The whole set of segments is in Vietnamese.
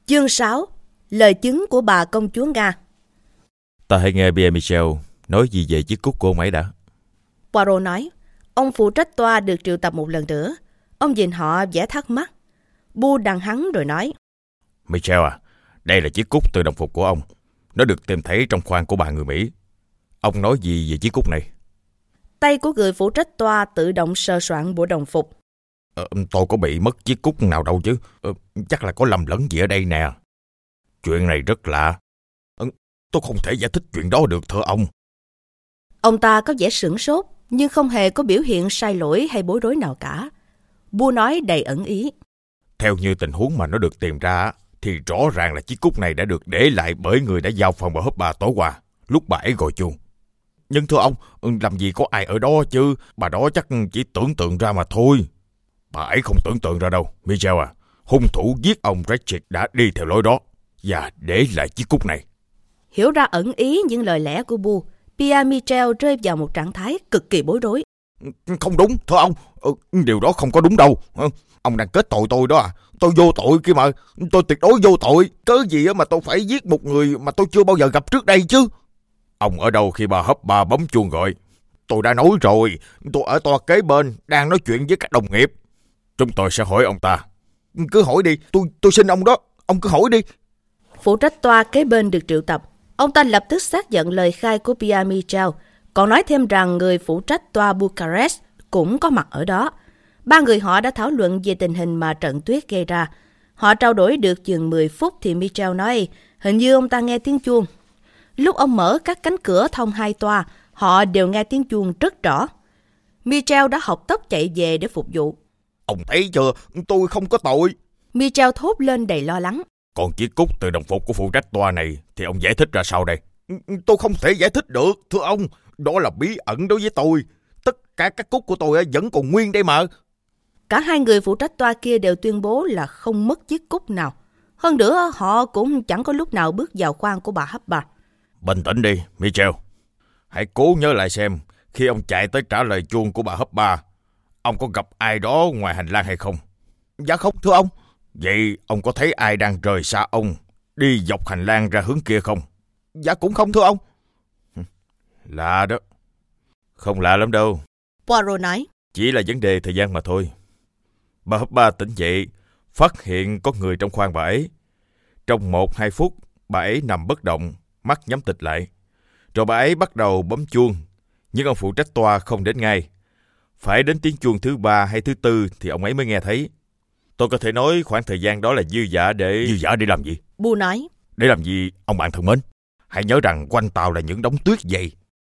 Chương 6. Lời chứng của bà công chúa Nga. Ta hãy nghe Pierre Michel nói gì về chiếc cúc của ông ấy đã. Poirot nói. Ông phụ trách tòa được triệu tập một lần nữa. Ông nhìn họ vẻ thắc mắc. Bu đằng hắn rồi nói. Michel à, đây là chiếc cúc từ đồng phục của ông. Nó được tìm thấy trong khoang của bà người Mỹ. Ông nói gì về chiếc cúc này? Tay của người phụ trách tòa tự động sờ soạn bộ đồng phục. Tôi có bị mất chiếc cúc nào đâu chứ. Chắc là có lầm lẫn gì ở đây nè. Chuyện này rất lạ. Tôi không thể giải thích chuyện đó được thưa ông. Ông ta có vẻ sửng sốt, nhưng không hề có biểu hiện sai lỗi hay bối rối nào cả. Bu nói đầy ẩn ý. Theo như tình huống mà nó được tìm ra, thì rõ ràng là chiếc cúc này đã được để lại bởi người đã vào phòng bà Hopper tối qua, lúc bà ấy gọi chuông. Nhưng thưa ông, làm gì có ai ở đó chứ, bà đó chắc chỉ tưởng tượng ra mà thôi. Bà ấy không tưởng tượng ra đâu, Michel à. Hung thủ giết ông Ratchet đã đi theo lối đó, và để lại chiếc cúc này. Hiểu ra ẩn ý những lời lẽ của Bu, Pierre Michel rơi vào một trạng thái cực kỳ bối rối. Không đúng, thưa ông, điều đó không có đúng đâu. Ông đang kết tội tôi đó à. Tôi vô tội kia mà, tôi tuyệt đối vô tội. Cớ gì mà tôi phải giết một người mà tôi chưa bao giờ gặp trước đây chứ. Ông ở đâu khi bà Hopper bấm chuông gọi? Tôi đã nói rồi, tôi ở tòa kế bên, đang nói chuyện với các đồng nghiệp. Chúng tôi sẽ hỏi ông ta. Cứ hỏi đi, tôi xin ông đó, ông cứ hỏi đi. Phụ trách tòa kế bên được triệu tập. Ông ta lập tức xác nhận lời khai của Pierre Michel, còn nói thêm rằng người phụ trách tòa Bucharest cũng có mặt ở đó. Ba người họ đã thảo luận về tình hình mà trận tuyết gây ra. Họ trao đổi được chừng 10 phút thì Michel nói hình như ông ta nghe tiếng chuông. Lúc ông mở các cánh cửa thông hai tòa, họ đều nghe tiếng chuông rất rõ. Michel đã học tốc chạy về để phục vụ. Ông thấy chưa, tôi không có tội. Michel thốt lên đầy lo lắng. Còn chiếc cúc từ đồng phục của phụ trách tòa này thì ông giải thích ra sao đây? Tôi không thể giải thích được, thưa ông. Đó là bí ẩn đối với tôi. Tất cả các cúc của tôi vẫn còn nguyên đây mà. Cả hai người phụ trách tòa kia đều tuyên bố là không mất chiếc cúc nào. Hơn nữa, họ cũng chẳng có lúc nào bước vào khoang của bà Hopper. Bình tĩnh đi, Michel. Hãy cố nhớ lại xem, khi ông chạy tới trả lời chuông của bà Hopper, ông có gặp ai đó ngoài hành lang hay không? Dạ không, thưa ông. Vậy ông có thấy ai đang rời xa ông, đi dọc hành lang ra hướng kia không? Dạ cũng không, thưa ông. Lạ đó. Không lạ lắm đâu, Poirot nói. Chỉ là vấn đề thời gian mà thôi. Bà Hopper tỉnh dậy, phát hiện có người trong khoang bà ấy. Trong 1-2 phút, bà ấy nằm bất động, mắt nhắm tịt lại. Rồi bà ấy bắt đầu bấm chuông, nhưng ông phụ trách tòa không đến ngay. Phải đến tiếng chuông thứ 3 hay thứ 4 thì ông ấy mới nghe thấy. Tôi có thể nói khoảng thời gian đó là dư dả để... Dư dả để làm gì? Bu nói. Để làm gì, ông bạn thân mến? Hãy nhớ rằng quanh tàu là những đống tuyết dày.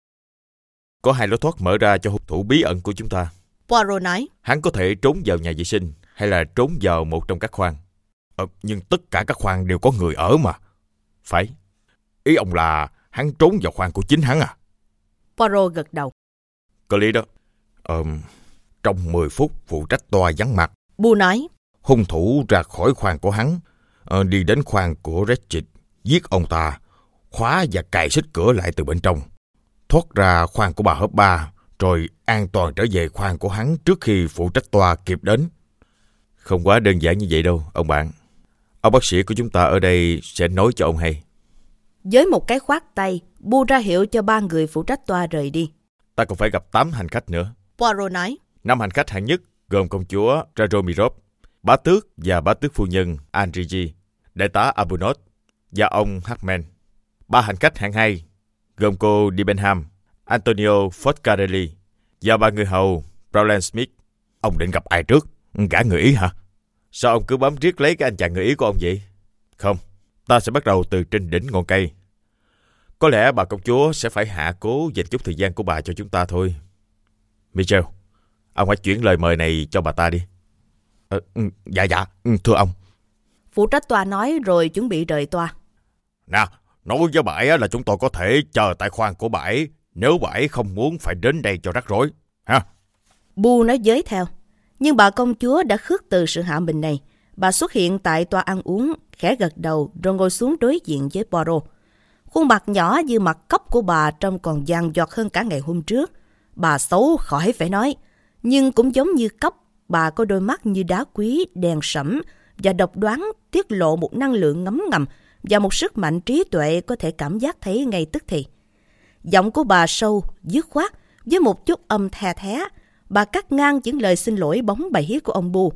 Có 2 lối thoát mở ra cho hung thủ bí ẩn của chúng ta. Poirot nói. Hắn có thể trốn vào nhà vệ sinh hay là trốn vào một trong các khoang. Nhưng tất cả các khoang đều có người ở mà. Phải. Ý ông là hắn trốn vào khoang của chính hắn à? Poirot gật đầu. Có lý đó. Trong 10 phút phụ trách tòa vắng mặt. Bu nói. Hung thủ ra khỏi khoang của hắn, đi đến khoang của Ratchet, giết ông ta, khóa và cài xích cửa lại từ bên trong, thoát ra khoang của bà Hopper, rồi an toàn trở về khoang của hắn trước khi phụ trách tòa kịp đến. Không quá đơn giản như vậy đâu, ông bạn. Ông bác sĩ của chúng ta ở đây sẽ nói cho ông hay. Với một cái khoát tay, Bu ra hiệu cho 3 người phụ trách tòa rời đi. Ta còn phải gặp 8 hành khách nữa. Poirot nói. 5 hành khách hạng nhất gồm công chúa Radomirov, bá tước và bá tước phu nhân Andrigi, đại tá Abunov và ông Hartman. 3 hành khách hạng 2 gồm cô Debenham, Antonio Foscarelli và 3 người hầu Rowland Smith. Ông định gặp ai trước? Gã người Ý hả? Sao ông cứ bám riết lấy cái anh chàng người Ý của ông vậy? Không, ta sẽ bắt đầu từ trên đỉnh ngọn cây. Có lẽ bà công chúa sẽ phải hạ cố dành chút thời gian của bà cho chúng ta thôi. Michel, ông hãy chuyển lời mời này cho bà ta đi. Dạ, thưa ông. Phụ trách tòa nói rồi chuẩn bị rời tòa. Nè, nói với bà ấy là chúng tôi có thể chờ tại khoang của bà ấy nếu bà ấy không muốn phải đến đây cho rắc rối. Ha? Bu nói giới theo. Nhưng bà công chúa đã khước từ sự hạ mình này. Bà xuất hiện tại tòa ăn uống, khẽ gật đầu rồi ngồi xuống đối diện với Poirot. Khuôn mặt nhỏ như mặt cóc của bà trông còn vàng giọt hơn cả ngày hôm trước. Bà xấu khỏi phải nói, nhưng cũng giống như cóc, bà có đôi mắt như đá quý, đen sẫm và độc đoán tiết lộ một năng lượng ngấm ngầm và một sức mạnh trí tuệ có thể cảm giác thấy ngay tức thì. Giọng của bà sâu, dứt khoát, với một chút âm the thé. Bà cắt ngang những lời xin lỗi bóng bẩy của ông Bu.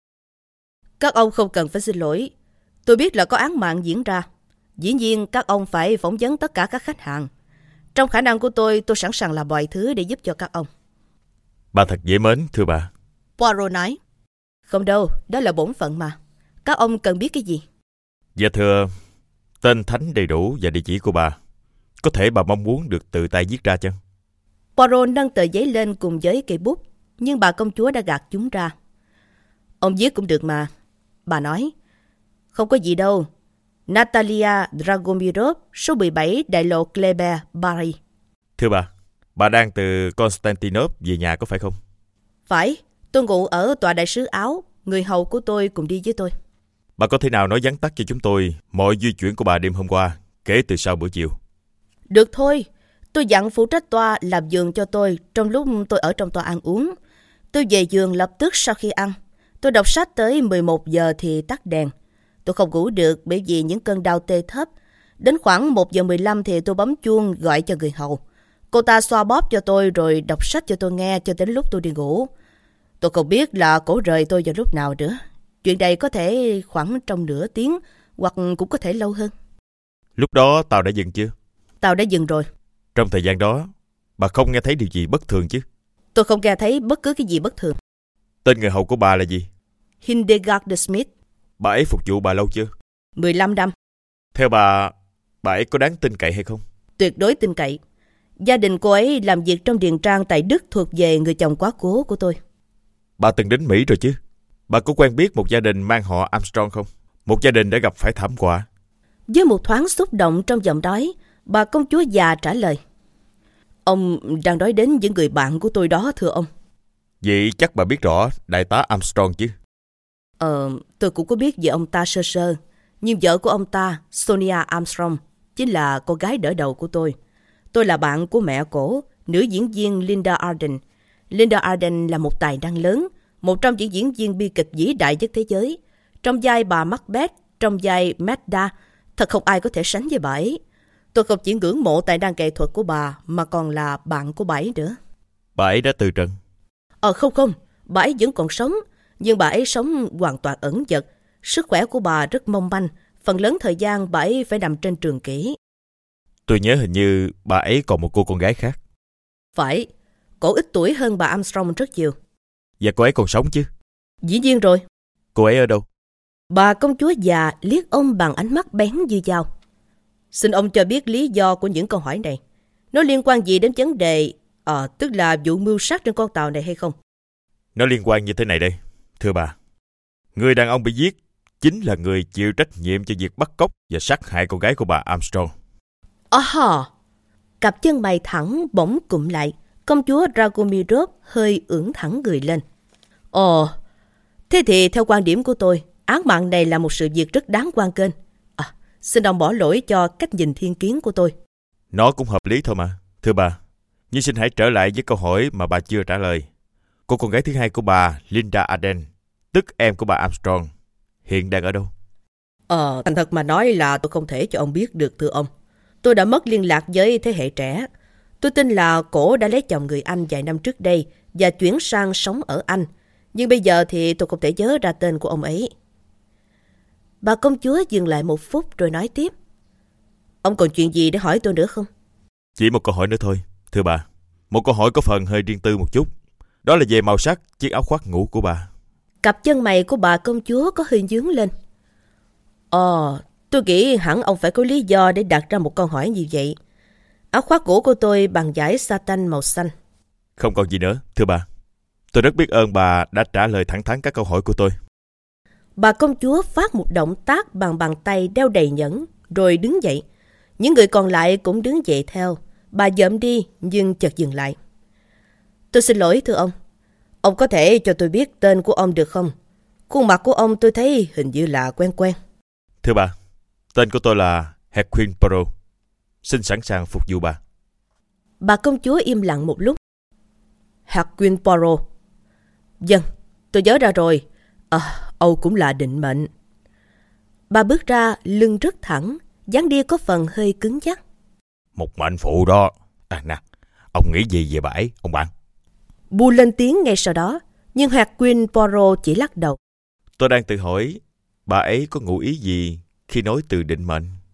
Các ông không cần phải xin lỗi. Tôi biết là có án mạng diễn ra. Dĩ nhiên các ông phải phỏng vấn tất cả các khách hàng. Trong khả năng của tôi sẵn sàng làm mọi thứ để giúp cho các ông. Bà thật dễ mến, thưa bà. Poirot nói. Không đâu, đó là bổn phận mà. Các ông cần biết cái gì? Dạ thưa, tên thánh đầy đủ và địa chỉ của bà. Có thể bà mong muốn được tự tay viết ra chăng? Poirot nâng tờ giấy lên cùng với cây bút, nhưng bà công chúa đã gạt chúng ra. Ông viết cũng được mà. Bà nói. Không có gì đâu. Natalia Dragomirov, số 17 đại lộ Kleber, Paris. Thưa bà đang từ Constantinople về nhà có phải không? Phải, tôi ngủ ở tòa đại sứ Áo. Người hầu của tôi cùng đi với tôi. Bà có thể nào nói vắn tắt cho chúng tôi mọi di chuyển của bà đêm hôm qua, kể từ sau bữa chiều? Được thôi. Tôi dặn phụ trách toa làm giường cho tôi trong lúc tôi ở trong toa ăn uống. Tôi về giường lập tức sau khi ăn. Tôi đọc sách tới 11 giờ thì tắt đèn. Tôi không ngủ được bởi vì những cơn đau tê thấp. Đến khoảng 1 giờ 15 thì tôi bấm chuông gọi cho người hầu. Cô ta xoa bóp cho tôi rồi đọc sách cho tôi nghe cho đến lúc tôi đi ngủ. Tôi không biết là cổ rời tôi vào lúc nào nữa. Chuyện này có thể khoảng trong nửa tiếng hoặc cũng có thể lâu hơn. Lúc đó tàu đã dừng chưa? Tàu đã dừng rồi. Trong thời gian đó, bà không nghe thấy điều gì bất thường chứ? Tôi không nghe thấy bất cứ cái gì bất thường. Tên người hầu của bà là gì? Hildegard de Smith. Bà ấy phục vụ bà lâu chưa? 15 năm. Theo bà ấy có đáng tin cậy hay không? Tuyệt đối tin cậy. Gia đình cô ấy làm việc trong điền trang tại Đức thuộc về người chồng quá cố của tôi. Bà từng đến Mỹ rồi chứ? Bà có quen biết một gia đình mang họ Armstrong không? Một gia đình đã gặp phải thảm họa. Với một thoáng xúc động trong giọng nói, bà công chúa già trả lời. Ông đang nói đến những người bạn của tôi đó, thưa ông. Vậy chắc bà biết rõ đại tá Armstrong chứ? Tôi cũng có biết về ông ta sơ sơ. Nhưng vợ của ông ta, Sonia Armstrong, chính là cô gái đỡ đầu của tôi. Tôi là bạn của mẹ cổ, nữ diễn viên Linda Arden. Linda Arden là một tài năng lớn, một trong những diễn viên bi kịch vĩ đại nhất thế giới. Trong vai bà Macbeth, trong vai Medda, thật không ai có thể sánh với bà ấy. Tôi không chỉ ngưỡng mộ tài năng nghệ thuật của bà, mà còn là bạn của bà ấy nữa. Bà ấy đã từ trần? Không, bà ấy vẫn còn sống, nhưng bà ấy sống hoàn toàn ẩn dật. Sức khỏe của bà rất mong manh, phần lớn thời gian bà ấy phải nằm trên trường kỷ. Tôi nhớ hình như bà ấy còn một cô con gái khác. Phải, cổ ít tuổi hơn bà Armstrong rất nhiều. Và cô ấy còn sống chứ? Dĩ nhiên rồi. Cô ấy ở đâu? Bà công chúa già liếc ông bằng ánh mắt bén như dao. Xin ông cho biết lý do của những câu hỏi này. Nó liên quan gì đến vấn đề, tức là vụ mưu sát trên con tàu này hay không? Nó liên quan như thế này đây, thưa bà. Người đàn ông bị giết chính là người chịu trách nhiệm cho việc bắt cóc và sát hại con gái của bà Armstrong. Cặp chân mày thẳng bỗng cụm lại. Công chúa Dragomirov hơi ưỡn thẳng người lên. Thế thì theo quan điểm của tôi, án mạng này là một sự việc rất đáng hoan nghênh. Xin ông bỏ lỗi cho cách nhìn thiên kiến của tôi. Nó cũng hợp lý thôi mà, thưa bà. Nhưng xin hãy trở lại với câu hỏi mà bà chưa trả lời. Cô con gái thứ hai của bà, Linda Arden, tức em của bà Armstrong, hiện đang ở đâu? Thành thật mà nói là tôi không thể cho ông biết được, thưa ông. Tôi đã mất liên lạc với thế hệ trẻ. Tôi tin là cổ đã lấy chồng người Anh vài năm trước đây và chuyển sang sống ở Anh. Nhưng bây giờ thì tôi không thể nhớ ra tên của ông ấy. Bà công chúa dừng lại một phút rồi nói tiếp. Ông còn chuyện gì để hỏi tôi nữa không? Chỉ một câu hỏi nữa thôi, thưa bà. Một câu hỏi có phần hơi riêng tư một chút. Đó là về màu sắc chiếc áo khoác ngủ của bà. Cặp chân mày của bà công chúa có hơi nhướng lên. Tôi nghĩ hẳn ông phải có lý do để đặt ra một câu hỏi như vậy. Áo khoác ngủ của tôi bằng vải satin màu xanh. Không còn gì nữa, thưa bà. Tôi rất biết ơn bà đã trả lời thẳng thắn các câu hỏi của tôi. Bà công chúa phát một động tác bằng bàn tay đeo đầy nhẫn, rồi đứng dậy. Những người còn lại cũng đứng dậy theo. Bà dậm đi nhưng chợt dừng lại. Tôi xin lỗi thưa ông. Ông có thể cho tôi biết tên của ông được không? Khuôn mặt của ông tôi thấy hình như là quen quen. Thưa bà, tên của tôi là Hercule Poirot. Xin sẵn sàng phục vụ bà. Bà công chúa im lặng một lúc. Hercule Poirot. Vâng, tôi nhớ ra rồi. Âu cũng là định mệnh. Bà bước ra, lưng rất thẳng, dáng đi có phần hơi cứng nhắc. Một mệnh phụ đó. Nè, ông nghĩ gì về bà ấy, ông bạn? Bull lên tiếng ngay sau đó, nhưng Hercule Poirot chỉ lắc đầu. Tôi đang tự hỏi, bà ấy có ngụ ý gì khi nói từ định mệnh?